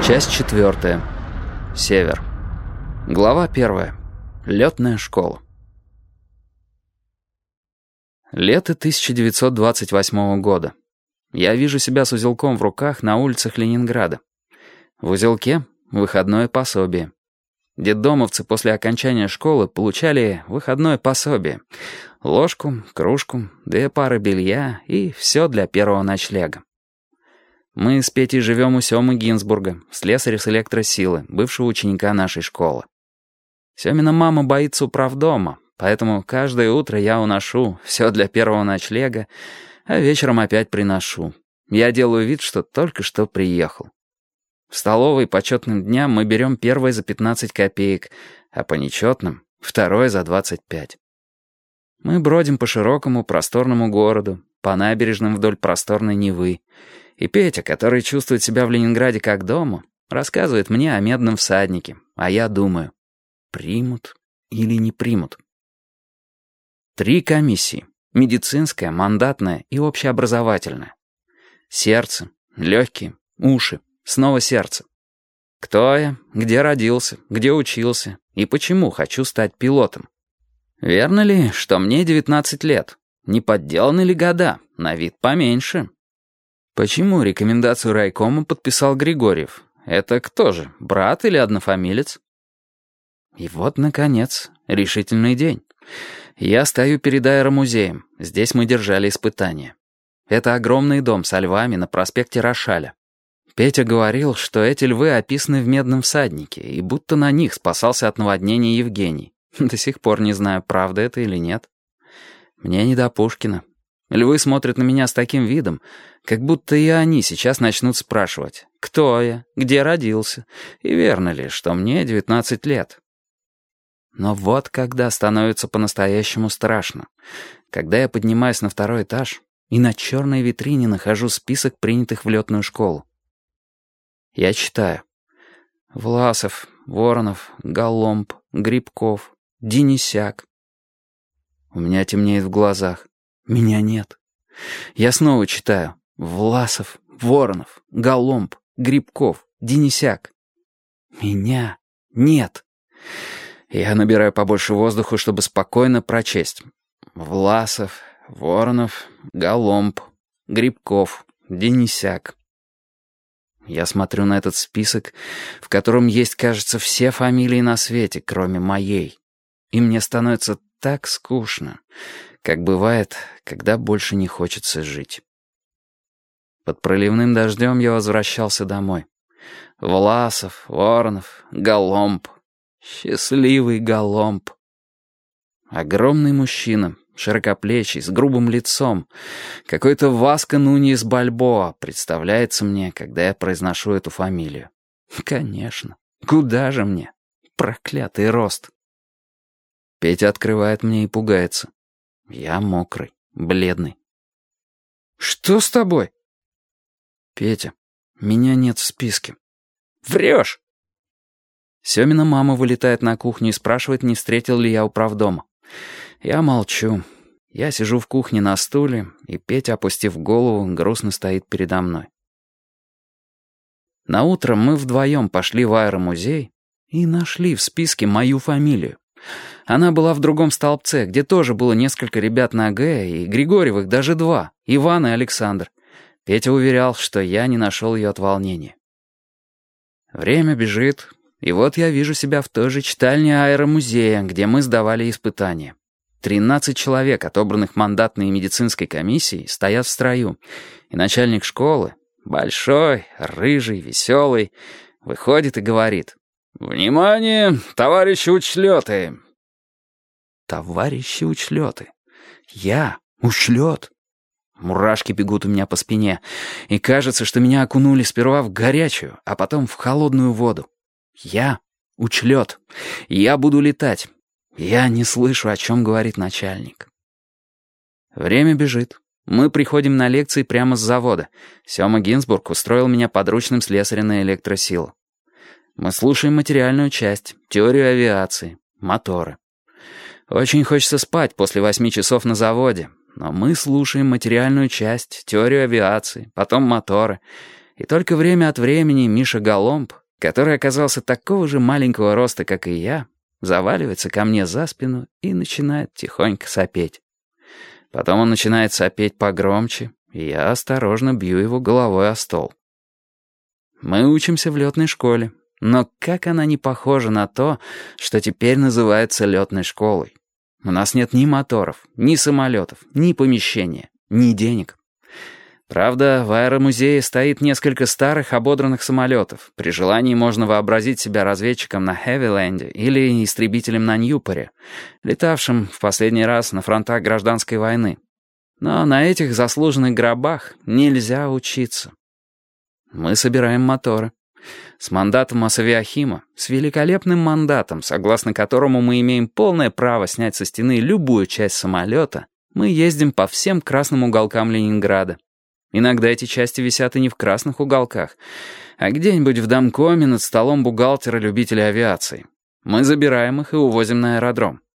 Часть 4. Север. Глава 1. Летная школа. Лето 1928 года. Я вижу себя с узелком в руках на улицах Ленинграда. В узелке выходное пособие. Детдомовцы после окончания школы получали выходное пособие. Ложку, кружку, 2 пары белья и все для первого ночлега. Мы с Петей живем у Семы Гинзбурга, слесаря с электросилы, бывшего ученика нашей школы. Семина мама боится управдома, поэтому каждое утро я уношу все для первого ночлега, а вечером опять приношу. Я делаю вид, что только что приехал. В столовой по четным дням мы берем первое за 15 копеек, а по нечетным — второе за 25. Мы бродим по широкому просторному городу, по набережным вдоль просторной Невы. И Петя, который чувствует себя в Ленинграде как дома, рассказывает мне о Медном всаднике, а я думаю, примут или не примут. 3 комиссии: медицинская, мандатная и общеобразовательная. Сердце, легкие, уши, снова сердце. Кто я, где родился, где учился и почему хочу стать пилотом? Верно ли, что мне 19 лет? Не подделаны ли года? На вид поменьше. Почему рекомендацию райкома подписал Григорьев? Это кто же, брат или однофамилец? И вот, наконец, решительный день. Я стою перед аэромузеем. Здесь мы держали испытания. Это огромный дом со львами на проспекте Рошаля. Петя говорил, что эти львы описаны в «Медном всаднике», и будто на них спасался от наводнения Евгений. До сих пор не знаю, правда это или нет. Мне не до Пушкина. Львы смотрят на меня с таким видом, как будто и они сейчас начнут спрашивать, кто я, где родился, и верно ли, что мне 19 лет. Но вот когда становится по-настоящему страшно, когда я поднимаюсь на 2-й этаж и на черной витрине нахожу список принятых в летную школу. Я читаю: Власов, Воронов, Голломб, Грибков, Денисяк. У меня темнеет в глазах. Меня нет. Я снова читаю: Власов, Воронов, Голломб, Грибков, Денисяк. Меня нет. Я набираю побольше воздуха, чтобы спокойно прочесть: Власов, Воронов, Голломб, Грибков, Денисяк. Я смотрю на этот список, в котором есть, кажется, все фамилии на свете, кроме моей. И мне становится так скучно, как бывает, когда больше не хочется жить. Под проливным дождем я возвращался домой. Власов, Воронов, Голломб. Счастливый Голломб. Огромный мужчина, широкоплечий, с грубым лицом. Какой-то Васко Нуньес Бальбоа представляется мне, когда я произношу эту фамилию. Конечно. Куда же мне? Проклятый рост. Петя открывает мне и пугается. Я мокрый, бледный. «Что с тобой?» «Петя, меня нет в списке». «Врешь!» Семина мама вылетает на кухню и спрашивает, не встретил ли я управдома. Я молчу. Я сижу в кухне на стуле, и Петя, опустив голову, грустно стоит передо мной. Наутро мы вдвоем пошли в аэромузей и нашли в списке мою фамилию. Она была в другом столбце, где тоже было несколько ребят на «Г», и Григорьевых даже 2, Иван и Александр. Петя уверял, что я не нашел ее от волнения. Время бежит, и вот я вижу себя в той же читальне аэромузея, где мы сдавали испытания. 13 человек, отобранных мандатной и медицинской комиссией, стоят в строю, и начальник школы, большой, рыжий, веселый, выходит и говорит: «Внимание, товарищи учлеты!» Товарищи учлеты. Я учлет. Мурашки бегут у меня по спине, и кажется, что меня окунули сперва в горячую, а потом в холодную воду. Я учлет. Я буду летать. Я не слышу, о чем говорит начальник. Время бежит. Мы приходим на лекции прямо с завода. Сема Гинзбург устроил меня подручным слесаря на электросилу. Мы слушаем материальную часть, теорию авиации, моторы. Очень хочется спать после 8 часов на заводе, но мы слушаем материальную часть, теорию авиации, потом моторы, И только время от времени Миша Голомб, который оказался такого же маленького роста, как и я, заваливается ко мне за спину и начинает тихонько сопеть. Потом он начинает сопеть погромче, и я осторожно бью его головой о стол. Мы учимся в летной школе, но как она не похожа на то, что теперь называется летной школой. У нас нет ни моторов, ни самолетов, ни помещения, ни денег. Правда, в аэромузее стоит несколько старых ободранных самолетов. При желании можно вообразить себя разведчиком на Хэвиленде или истребителем на Ньюпоре, летавшим в последний раз на фронтах гражданской войны. Но на этих заслуженных гробах нельзя учиться. Мы собираем моторы. С мандатом Асавиахима, с великолепным мандатом, согласно которому мы имеем полное право снять со стены любую часть самолета, мы ездим по всем красным уголкам Ленинграда. Иногда эти части висят и не в красных уголках, а где-нибудь в домкоме над столом бухгалтера-любителя авиации. Мы забираем их и увозим на аэродром.